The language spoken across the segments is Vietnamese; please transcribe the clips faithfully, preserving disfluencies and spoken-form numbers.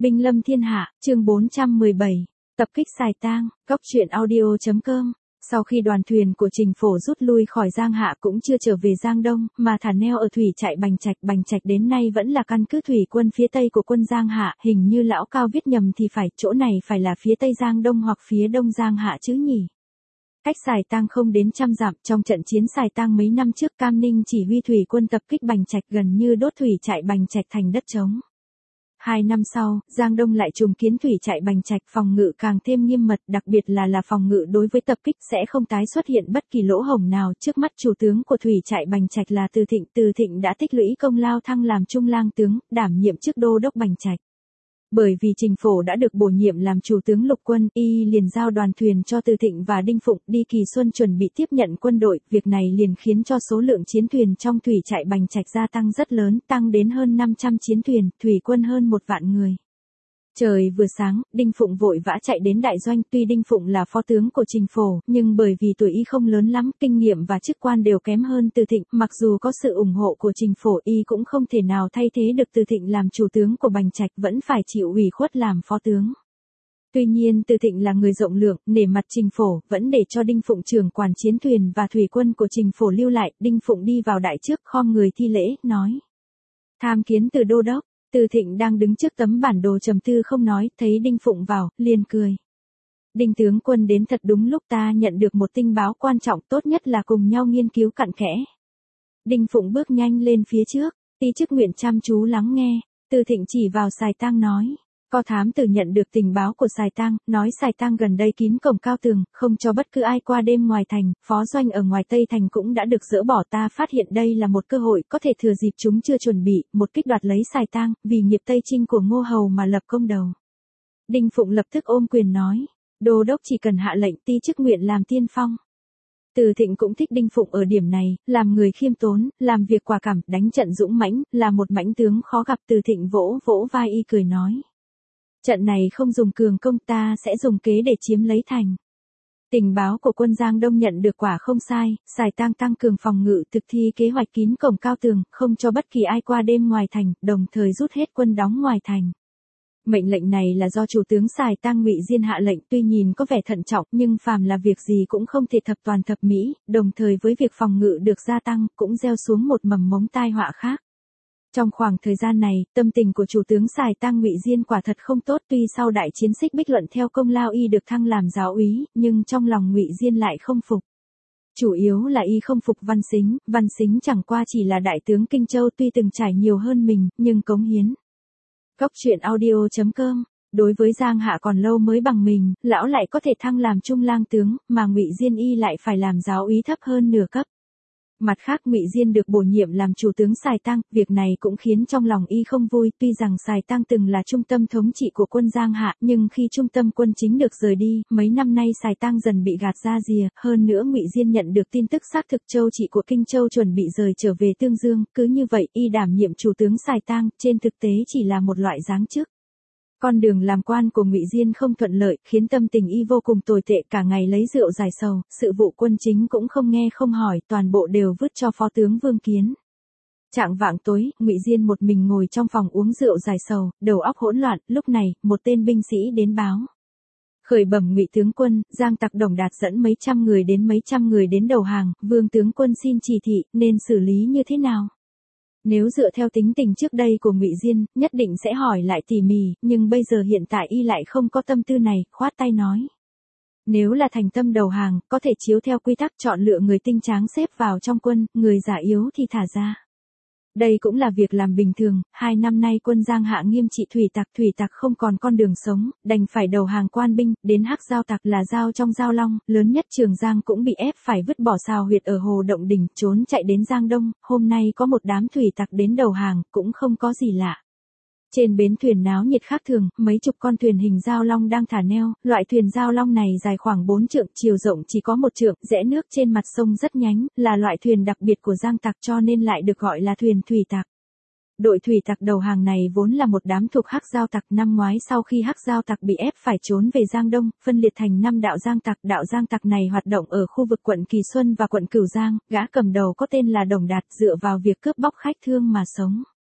Binh lâm thiên hạ, chương bốn trăm mười bảy, tập kích Sài Tang, góc truyện audio chấm com. Sau khi đoàn thuyền của Trình Phổ rút lui khỏi Giang Hạ cũng chưa trở về Giang Đông, mà thả neo ở thủy trại Bành Trạch. Bành Trạch đến nay vẫn là căn cứ thủy quân phía tây của quân Giang Hạ, hình như lão Cao viết nhầm thì phải, chỗ này phải là phía tây Giang Đông hoặc phía đông Giang Hạ chứ nhỉ. Cách Sài Tang không đến trăm dặm, trong trận chiến Sài Tang mấy năm trước Cam Ninh chỉ huy thủy quân tập kích Bành Trạch, gần như đốt thủy trại Bành Trạch thành đất trống. Hai năm sau, Giang Đông lại trùng kiến thủy trại Bành Trạch, phòng ngự càng thêm nghiêm mật, đặc biệt là là phòng ngự đối với tập kích sẽ không tái xuất hiện bất kỳ lỗ hổng nào. Trước mắt chủ tướng của thủy trại Bành Trạch là Từ Thịnh, Từ Thịnh đã tích lũy công lao thăng làm trung lang tướng, đảm nhiệm chức đô đốc Bành Trạch. Bởi vì Trình Phổ đã được bổ nhiệm làm chủ tướng lục quân, y liền giao đoàn thuyền cho Từ Thịnh và Đinh Phụng đi Kỳ Xuân chuẩn bị tiếp nhận quân đội, việc này liền khiến cho số lượng chiến thuyền trong thủy trại Bành Trạch gia tăng rất lớn, tăng đến hơn năm trăm chiến thuyền, thủy quân hơn một vạn người. Trời vừa sáng, Đinh Phụng vội vã chạy đến đại doanh, tuy Đinh Phụng là phó tướng của Trình Phổ, nhưng bởi vì tuổi y không lớn lắm, kinh nghiệm và chức quan đều kém hơn Từ Thịnh, mặc dù có sự ủng hộ của Trình Phổ y cũng không thể nào thay thế được Từ Thịnh làm chủ tướng của Bành Trạch, vẫn phải chịu ủy khuất làm phó tướng. Tuy nhiên Từ Thịnh là người rộng lượng, nể mặt Trình Phổ, vẫn để cho Đinh Phụng trưởng quản chiến thuyền và thủy quân của Trình Phổ lưu lại. Đinh Phụng đi vào đại trước, khom người thi lễ, nói: "Tham kiến Từ đô đốc." Từ Thịnh đang đứng trước tấm bản đồ trầm tư không nói, thấy Đinh Phụng vào, liền cười: "Đinh tướng quân đến thật đúng lúc, ta nhận được một tin báo quan trọng, tốt nhất là cùng nhau nghiên cứu cặn kẽ." Đinh Phụng bước nhanh lên phía trước, ti chức nguyện chăm chú lắng nghe. Từ Thịnh chỉ vào Sài Tang nói: "Có thám tử nhận được tình báo của Sài Tang, nói Sài Tang gần đây kín cổng cao tường, không cho bất cứ ai qua đêm ngoài thành, phó doanh ở ngoài Tây thành cũng đã được dỡ bỏ, ta phát hiện đây là một cơ hội, có thể thừa dịp chúng chưa chuẩn bị, một kích đoạt lấy Sài Tang, vì nghiệp Tây Trinh của Ngô Hầu mà lập công đầu." Đinh Phụng lập tức ôm quyền nói: "Đô đốc chỉ cần hạ lệnh, ti chức nguyện làm tiên phong." Từ Thịnh cũng thích Đinh Phụng ở điểm này, làm người khiêm tốn, làm việc quả cảm, đánh trận dũng mãnh, là một mãnh tướng khó gặp. Từ Thịnh vỗ vỗ vai y cười nói: "Trận này không dùng cường công, ta sẽ dùng kế để chiếm lấy thành." Tình báo của quân Giang Đông nhận được quả không sai, Sài Tang tăng cường phòng ngự, thực thi kế hoạch kín cổng cao tường, không cho bất kỳ ai qua đêm ngoài thành, đồng thời rút hết quân đóng ngoài thành. Mệnh lệnh này là do chủ tướng Sài Tang Ngụy Diên hạ lệnh, tuy nhìn có vẻ thận trọng, nhưng phàm là việc gì cũng không thể thập toàn thập mỹ, đồng thời với việc phòng ngự được gia tăng, cũng gieo xuống một mầm mống tai họa khác. Trong khoảng thời gian này, tâm tình của chủ tướng Sài Tang Ngụy Diên quả thật không tốt, tuy sau đại chiến Xích Bích Luận theo công lao y được thăng làm giáo úy, nhưng trong lòng Ngụy Diên lại không phục. Chủ yếu là y không phục Văn Sính, Văn Sính chẳng qua chỉ là đại tướng Kinh Châu, tuy từng trải nhiều hơn mình, nhưng cống hiến. Góc truyện audio chấm com. Đối với Giang Hạ còn lâu mới bằng mình, lão lại có thể thăng làm trung lang tướng, mà Ngụy Diên y lại phải làm giáo úy thấp hơn nửa cấp. Mặt khác Ngụy Diên được bổ nhiệm làm chủ tướng Sài Tang, việc này cũng khiến trong lòng y không vui, tuy rằng Sài Tang từng là trung tâm thống trị của quân Giang Hạ, nhưng khi trung tâm quân chính được rời đi, mấy năm nay Sài Tang dần bị gạt ra rìa, hơn nữa Ngụy Diên nhận được tin tức xác thực châu trị của Kinh Châu chuẩn bị rời trở về Tương Dương, cứ như vậy y đảm nhiệm chủ tướng Sài Tang, trên thực tế chỉ là một loại giáng chức. Con đường làm quan của Ngụy Diên không thuận lợi, khiến tâm tình y vô cùng tồi tệ, cả ngày lấy rượu giải sầu, sự vụ quân chính cũng không nghe không hỏi, toàn bộ đều vứt cho phó tướng Vương Kiến. Chạng vạng tối, Ngụy Diên một mình ngồi trong phòng uống rượu giải sầu, đầu óc hỗn loạn, lúc này, một tên binh sĩ đến báo: "Khởi bẩm Ngụy tướng quân, Giang tặc Đồng Đạt dẫn mấy trăm người đến mấy trăm người đến đầu hàng, Vương tướng quân xin chỉ thị, nên xử lý như thế nào?" Nếu dựa theo tính tình trước đây của Ngụy Diên, nhất định sẽ hỏi lại tỉ mỉ, nhưng bây giờ hiện tại y lại không có tâm tư này, khoát tay nói: "Nếu là thành tâm đầu hàng, có thể chiếu theo quy tắc chọn lựa người tinh tráng xếp vào trong quân, người già yếu thì thả ra. Đây cũng là việc làm bình thường, hai năm nay quân Giang Hạ nghiêm trị thủy tặc, thủy tặc không còn con đường sống, đành phải đầu hàng quan binh, đến Hắc Giao tặc là Giao trong Giao Long, lớn nhất Trường Giang cũng bị ép phải vứt bỏ sào huyệt ở Hồ Động Đình, trốn chạy đến Giang Đông, hôm nay có một đám thủy tặc đến đầu hàng, cũng không có gì lạ. Trên bến thuyền náo nhiệt khác thường, mấy chục con thuyền hình Giao Long đang thả neo, loại thuyền Giao Long này dài khoảng bốn trượng, chiều rộng chỉ có một trượng, rẽ nước trên mặt sông rất nhánh, là loại thuyền đặc biệt của Giang tặc cho nên lại được gọi là thuyền thủy tặc. Đội thủy tặc đầu hàng này vốn là một đám thuộc Hắc Giao tặc, năm ngoái sau khi Hắc Giao tặc bị ép phải trốn về Giang Đông, phân liệt thành năm đạo Giang tặc, đạo Giang tặc này hoạt động ở khu vực quận Kỳ Xuân và quận Cửu Giang, gã cầm đầu có tên là Đồng Đạt, dựa vào việc cướp bóc khách thương mà sống.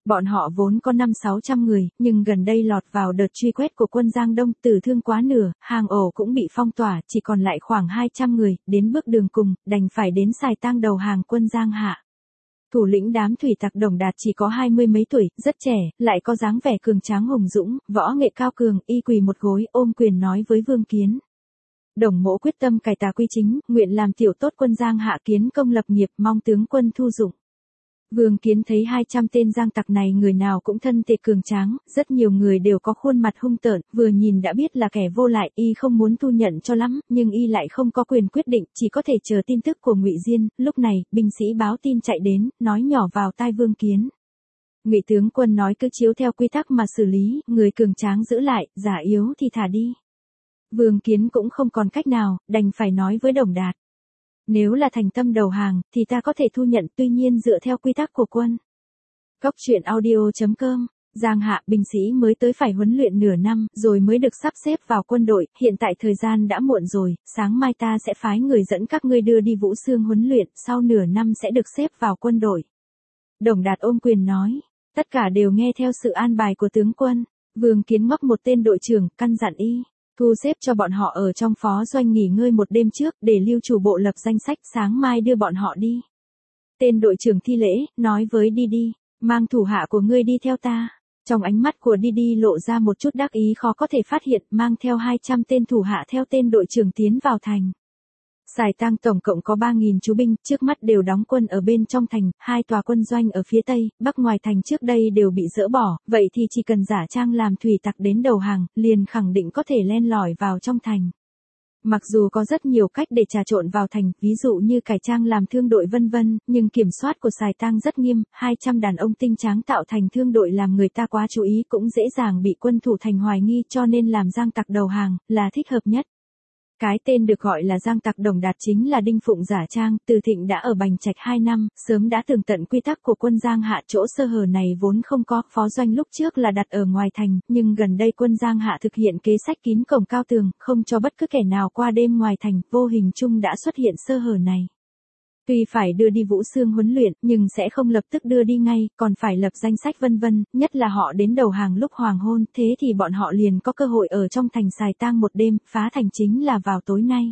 Bọn họ vốn có năm sáu trăm người, nhưng gần đây lọt vào đợt truy quét của quân Giang Đông, tử thương quá nửa, hang ổ cũng bị phong tỏa, chỉ còn lại khoảng hai trăm người, đến bước đường cùng, đành phải đến Sài Tang đầu hàng quân Giang Hạ. Thủ lĩnh đám thủy tặc Đồng Đạt chỉ có hai mươi mấy tuổi, rất trẻ, lại có dáng vẻ cường tráng hùng dũng, võ nghệ cao cường, y quỳ một gối, ôm quyền nói với Vương Kiến. Đồng mỗ quyết tâm cải tà quy chính, nguyện làm tiểu tốt quân Giang Hạ, kiến công lập nghiệp, mong tướng quân thu dụng. Vương Kiến thấy hai trăm tên giang tặc này người nào cũng thân thể cường tráng, rất nhiều người đều có khuôn mặt hung tợn, vừa nhìn đã biết là kẻ vô lại, y không muốn thu nhận cho lắm, nhưng y lại không có quyền quyết định, chỉ có thể chờ tin tức của Ngụy Diên. Lúc này, binh sĩ báo tin chạy đến, nói nhỏ vào tai Vương Kiến. Ngụy tướng quân nói cứ chiếu theo quy tắc mà xử lý, người cường tráng giữ lại, giả yếu thì thả đi. Vương Kiến cũng không còn cách nào, đành phải nói với Đồng Đạt. Nếu là thành tâm đầu hàng, thì ta có thể thu nhận, tuy nhiên dựa theo quy tắc của quân. Cốc truyện audio chấm com, Giang Hạ binh sĩ mới tới phải huấn luyện nửa năm, rồi mới được sắp xếp vào quân đội, hiện tại thời gian đã muộn rồi, sáng mai ta sẽ phái người dẫn các ngươi đưa đi Vũ Xương huấn luyện, sau nửa năm sẽ được xếp vào quân đội. Đồng Đạt ôm quyền nói, tất cả đều nghe theo sự an bài của tướng quân. Vương Kiến ngóc một tên đội trưởng, căn dặn y. Thu xếp cho bọn họ ở trong phó doanh nghỉ ngơi một đêm trước, để lưu chủ bộ lập danh sách, sáng mai đưa bọn họ đi. Tên đội trưởng thi lễ, nói với Didi, mang thủ hạ của ngươi đi theo ta. Trong ánh mắt của Didi lộ ra một chút đắc ý khó có thể phát hiện, mang theo hai trăm tên thủ hạ theo tên đội trưởng tiến vào thành. Sài Tang tổng cộng có ba nghìn chú binh, trước mắt đều đóng quân ở bên trong thành, hai tòa quân doanh ở phía tây, bắc ngoài thành trước đây đều bị dỡ bỏ, vậy thì chỉ cần giả trang làm thủy tặc đến đầu hàng, liền khẳng định có thể len lỏi vào trong thành. Mặc dù có rất nhiều cách để trà trộn vào thành, ví dụ như cải trang làm thương đội vân vân, nhưng kiểm soát của Sài Tang rất nghiêm, hai trăm đàn ông tinh tráng tạo thành thương đội làm người ta quá chú ý cũng dễ dàng bị quân thủ thành hoài nghi, cho nên làm giang tặc đầu hàng, là thích hợp nhất. Cái tên được gọi là giang tặc Đồng Đạt chính là Đinh Phụng giả trang, Từ Thịnh đã ở Bành Trạch hai năm, sớm đã tường tận quy tắc của quân Giang Hạ, chỗ sơ hở này vốn không có, phó doanh lúc trước là đặt ở ngoài thành, nhưng gần đây quân Giang Hạ thực hiện kế sách kín cổng cao tường, không cho bất cứ kẻ nào qua đêm ngoài thành, vô hình chung đã xuất hiện sơ hở này. Tuy phải đưa đi Vũ Xương huấn luyện, nhưng sẽ không lập tức đưa đi ngay, còn phải lập danh sách vân vân, nhất là họ đến đầu hàng lúc hoàng hôn, thế thì bọn họ liền có cơ hội ở trong thành Sài Tang một đêm, phá thành chính là vào tối nay.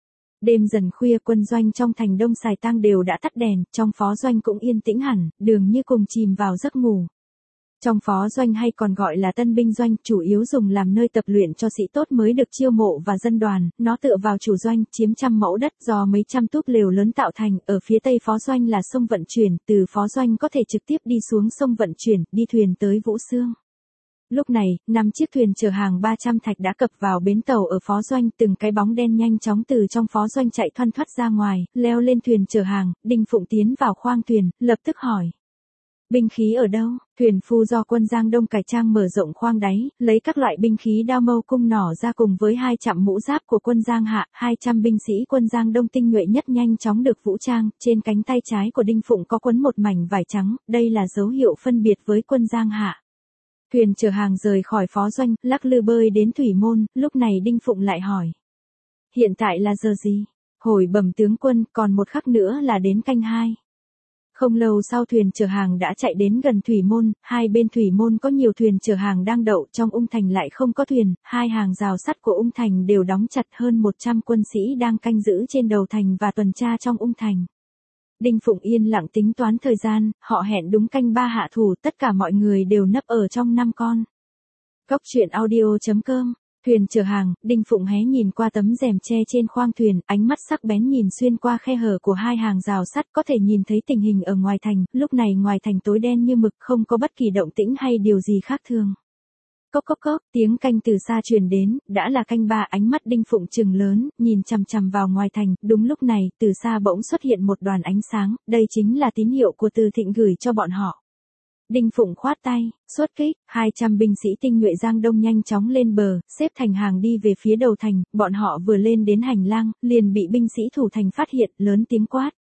Đêm dần khuya quân doanh trong thành Đông Sài Tang đều đã tắt đèn, trong phó doanh cũng yên tĩnh hẳn, dường như cùng chìm vào giấc ngủ. Trong phó doanh hay còn gọi là tân binh doanh, chủ yếu dùng làm nơi tập luyện cho sĩ tốt mới được chiêu mộ và dân đoàn, nó tựa vào chủ doanh, chiếm trăm mẫu đất do mấy trăm túp lều lớn tạo thành, ở phía tây phó doanh là sông vận chuyển, từ phó doanh có thể trực tiếp đi xuống sông vận chuyển, đi thuyền tới Vũ Xương. Lúc này, năm chiếc thuyền chở hàng ba trăm thạch đã cập vào bến tàu ở phó doanh, từng cái bóng đen nhanh chóng từ trong phó doanh chạy thoăn thoắt ra ngoài, leo lên thuyền chở hàng, Đinh Phụng tiến vào khoang thuyền, lập tức hỏi. Binh khí ở đâu? Thuyền phu do quân Giang Đông cải trang mở rộng khoang đáy, lấy các loại binh khí đao mâu cung nỏ ra cùng với hai trăm mũ giáp của quân Giang Hạ, hai trăm binh sĩ quân Giang Đông tinh nhuệ nhất nhanh chóng được vũ trang, trên cánh tay trái của Đinh Phụng có quấn một mảnh vải trắng, đây là dấu hiệu phân biệt với quân Giang Hạ. Thuyền chở hàng rời khỏi phó doanh, lắc lư bơi đến thủy môn, lúc này Đinh Phụng lại hỏi. Hiện tại là giờ gì? Hồi bẩm tướng quân, còn một khắc nữa là đến canh hai. Không lâu sau thuyền chở hàng đã chạy đến gần thủy môn, hai bên thủy môn có nhiều thuyền chở hàng đang đậu, trong ung thành lại không có thuyền, hai hàng rào sắt của ung thành đều đóng chặt, hơn một trăm quân sĩ đang canh giữ trên đầu thành và tuần tra trong ung thành. Đinh Phụng yên lặng tính toán thời gian, họ hẹn đúng canh ba hạ thủ, tất cả mọi người đều nấp ở trong năm con. Cốc truyện audio chấm com. Thuyền chở hàng, Đinh Phụng hé nhìn qua tấm rèm che trên khoang thuyền, ánh mắt sắc bén nhìn xuyên qua khe hở của hai hàng rào sắt, có thể nhìn thấy tình hình ở ngoài thành, lúc này ngoài thành tối đen như mực, không có bất kỳ động tĩnh hay điều gì khác thường. Cốc cốc cốc, tiếng canh từ xa truyền đến, đã là canh ba, ánh mắt Đinh Phụng trừng lớn, nhìn chằm chằm vào ngoài thành, đúng lúc này, từ xa bỗng xuất hiện một đoàn ánh sáng, đây chính là tín hiệu của Từ Thịnh gửi cho bọn họ. Đinh Phụng khoát tay, xuất kích, hai trăm binh sĩ tinh nhuệ Giang Đông nhanh chóng lên bờ, xếp thành hàng đi về phía đầu thành, bọn họ vừa lên đến hành lang, liền bị binh sĩ thủ thành phát hiện, lớn tiếng quát.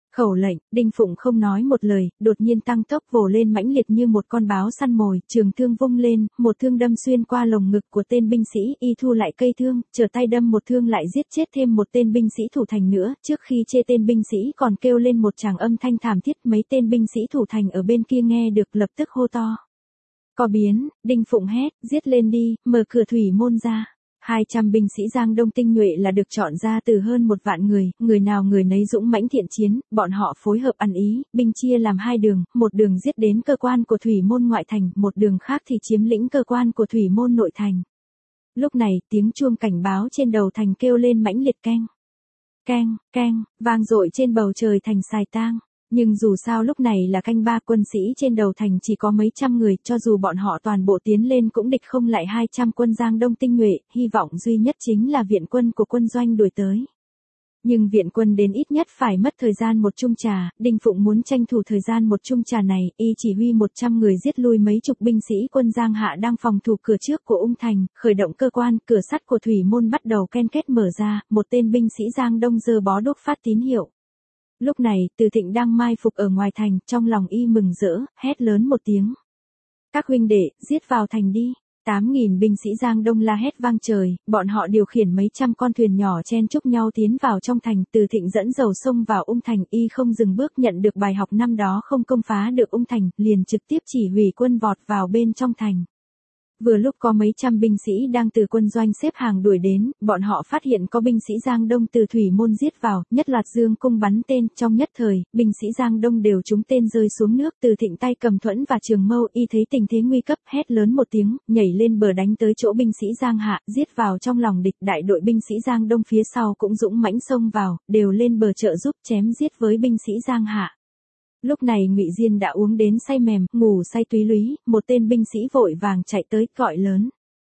Khẩu lệnh, Đinh Phụng không nói một lời, đột nhiên tăng tốc vồ lên mãnh liệt như một con báo săn mồi, trường thương vung lên, một thương đâm xuyên qua lồng ngực của tên binh sĩ, y thu lại cây thương, trở tay đâm một thương lại giết chết thêm một tên binh sĩ thủ thành nữa, trước khi chê tên binh sĩ còn kêu lên một tràng âm thanh thảm thiết, mấy tên binh sĩ thủ thành ở bên kia nghe được lập tức hô to. Có biến, Đinh Phụng hét, giết lên đi, mở cửa thủy môn ra. hai trăm binh sĩ Giang Đông tinh nhuệ là được chọn ra từ hơn một vạn người, người nào người nấy dũng mãnh thiện chiến, bọn họ phối hợp ăn ý, binh chia làm hai đường, một đường giết đến cơ quan của thủy môn ngoại thành, một đường khác thì chiếm lĩnh cơ quan của thủy môn nội thành. Lúc này, tiếng chuông cảnh báo trên đầu thành kêu lên mãnh liệt keng. Keng, keng, vang dội trên bầu trời thành Sài Tang. Nhưng dù sao lúc này là canh ba, quân sĩ trên đầu thành chỉ có mấy trăm người, cho dù bọn họ toàn bộ tiến lên cũng địch không lại hai trăm quân Giang Đông tinh nhuệ, hy vọng duy nhất chính là viện quân của quân doanh đuổi tới. Nhưng viện quân đến ít nhất phải mất thời gian một chung trà, Đinh Phụng muốn tranh thủ thời gian một chung trà này, y chỉ huy một trăm người giết lui mấy chục binh sĩ quân Giang Hạ đang phòng thủ cửa trước của Ung Thành, khởi động cơ quan, cửa sắt của thủy môn bắt đầu ken két mở ra, một tên binh sĩ Giang Đông giơ bó đuốc phát tín hiệu. Lúc này, Từ Thịnh đang mai phục ở ngoài thành, trong lòng y mừng rỡ, hét lớn một tiếng. Các huynh đệ, giết vào thành đi. tám nghìn binh sĩ Giang Đông la hét vang trời, bọn họ điều khiển mấy trăm con thuyền nhỏ chen chúc nhau tiến vào trong thành, Từ Thịnh dẫn dầu sông vào Ung Thành, y không dừng bước, nhận được bài học năm đó không công phá được Ung Thành, liền trực tiếp chỉ huy quân vọt vào bên trong thành. Vừa lúc có mấy trăm binh sĩ đang từ quân doanh xếp hàng đuổi đến, bọn họ phát hiện có binh sĩ Giang Đông từ thủy môn giết vào, nhất loạt dương cung bắn tên, trong nhất thời, binh sĩ Giang Đông đều trúng tên rơi xuống nước, Từ Thịnh tay cầm thuẫn và trường mâu, y thấy tình thế nguy cấp, hét lớn một tiếng, nhảy lên bờ đánh tới chỗ binh sĩ Giang Hạ, giết vào trong lòng địch, đại đội binh sĩ Giang Đông phía sau cũng dũng mãnh xông vào, đều lên bờ trợ giúp chém giết với binh sĩ Giang Hạ. Lúc này Ngụy Diên đã uống đến say mềm, ngủ say túy lúy, một tên binh sĩ vội vàng chạy tới, gọi lớn.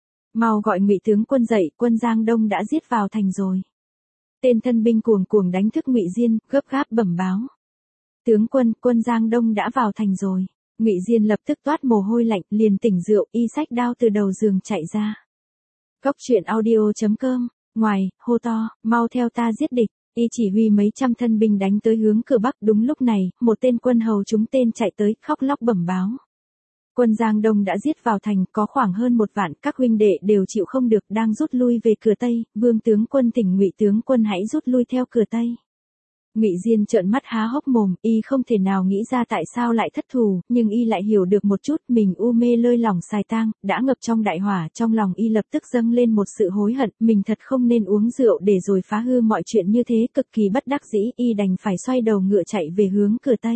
Mau gọi Ngụy tướng quân dậy, quân Giang Đông đã giết vào thành rồi. Tên thân binh cuồng cuồng đánh thức Ngụy Diên, gấp gáp bẩm báo. Tướng quân, quân Giang Đông đã vào thành rồi. Ngụy Diên lập tức toát mồ hôi lạnh, liền tỉnh rượu, y xách đao từ đầu giường chạy ra. Cốc truyện audio chấm com, ngoài, hô to, mau theo ta giết địch. Y chỉ huy mấy trăm thân binh đánh tới hướng cửa bắc, đúng lúc này, một tên quân hầu trúng tên chạy tới, khóc lóc bẩm báo. Quân Giang Đông đã giết vào thành, có khoảng hơn một vạn, các huynh đệ đều chịu không được, đang rút lui về cửa Tây, Vương tướng quân thỉnh Ngụy tướng quân hãy rút lui theo cửa Tây. Ngụy Diên trợn mắt há hốc mồm, y không thể nào nghĩ ra tại sao lại thất thù, nhưng y lại hiểu được một chút, mình u mê lơi lỏng Sài Tang, đã ngập trong đại hỏa, trong lòng y lập tức dâng lên một sự hối hận, mình thật không nên uống rượu để rồi phá hư mọi chuyện như thế, cực kỳ bất đắc dĩ, y đành phải xoay đầu ngựa chạy về hướng cửa Tây.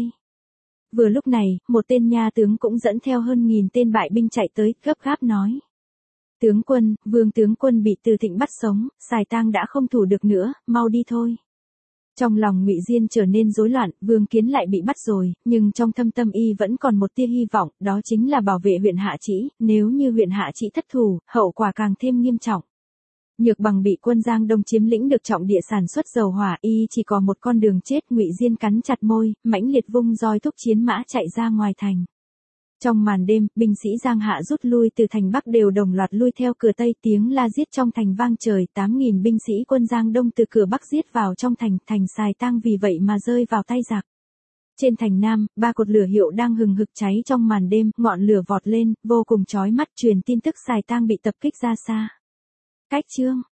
Vừa lúc này, một tên nha tướng cũng dẫn theo hơn nghìn tên bại binh chạy tới, gấp gáp nói. Tướng quân, Vương tướng quân bị Từ Thịnh bắt sống, Sài Tang đã không thủ được nữa, mau đi thôi. Trong lòng Ngụy Diên trở nên rối loạn, Vương Kiến lại bị bắt rồi, nhưng trong thâm tâm y vẫn còn một tia hy vọng, đó chính là bảo vệ huyện Hạ Trĩ, nếu như huyện Hạ Trĩ thất thủ, hậu quả càng thêm nghiêm trọng. Nhược Bằng bị quân Giang Đông chiếm lĩnh được trọng địa sản xuất dầu hỏa, y chỉ còn một con đường chết, Ngụy Diên cắn chặt môi, mãnh liệt vung roi thúc chiến mã chạy ra ngoài thành. Trong màn đêm, binh sĩ Giang Hạ rút lui từ thành Bắc đều đồng loạt lui theo cửa Tây, tiếng la giết trong thành vang trời, tám nghìn binh sĩ quân Giang Đông từ cửa Bắc giết vào trong thành, thành Sài Tang vì vậy mà rơi vào tay giặc. Trên thành Nam, ba cột lửa hiệu đang hừng hực cháy trong màn đêm, ngọn lửa vọt lên, vô cùng chói mắt, truyền tin tức Sài Tang bị tập kích ra xa. Cách chương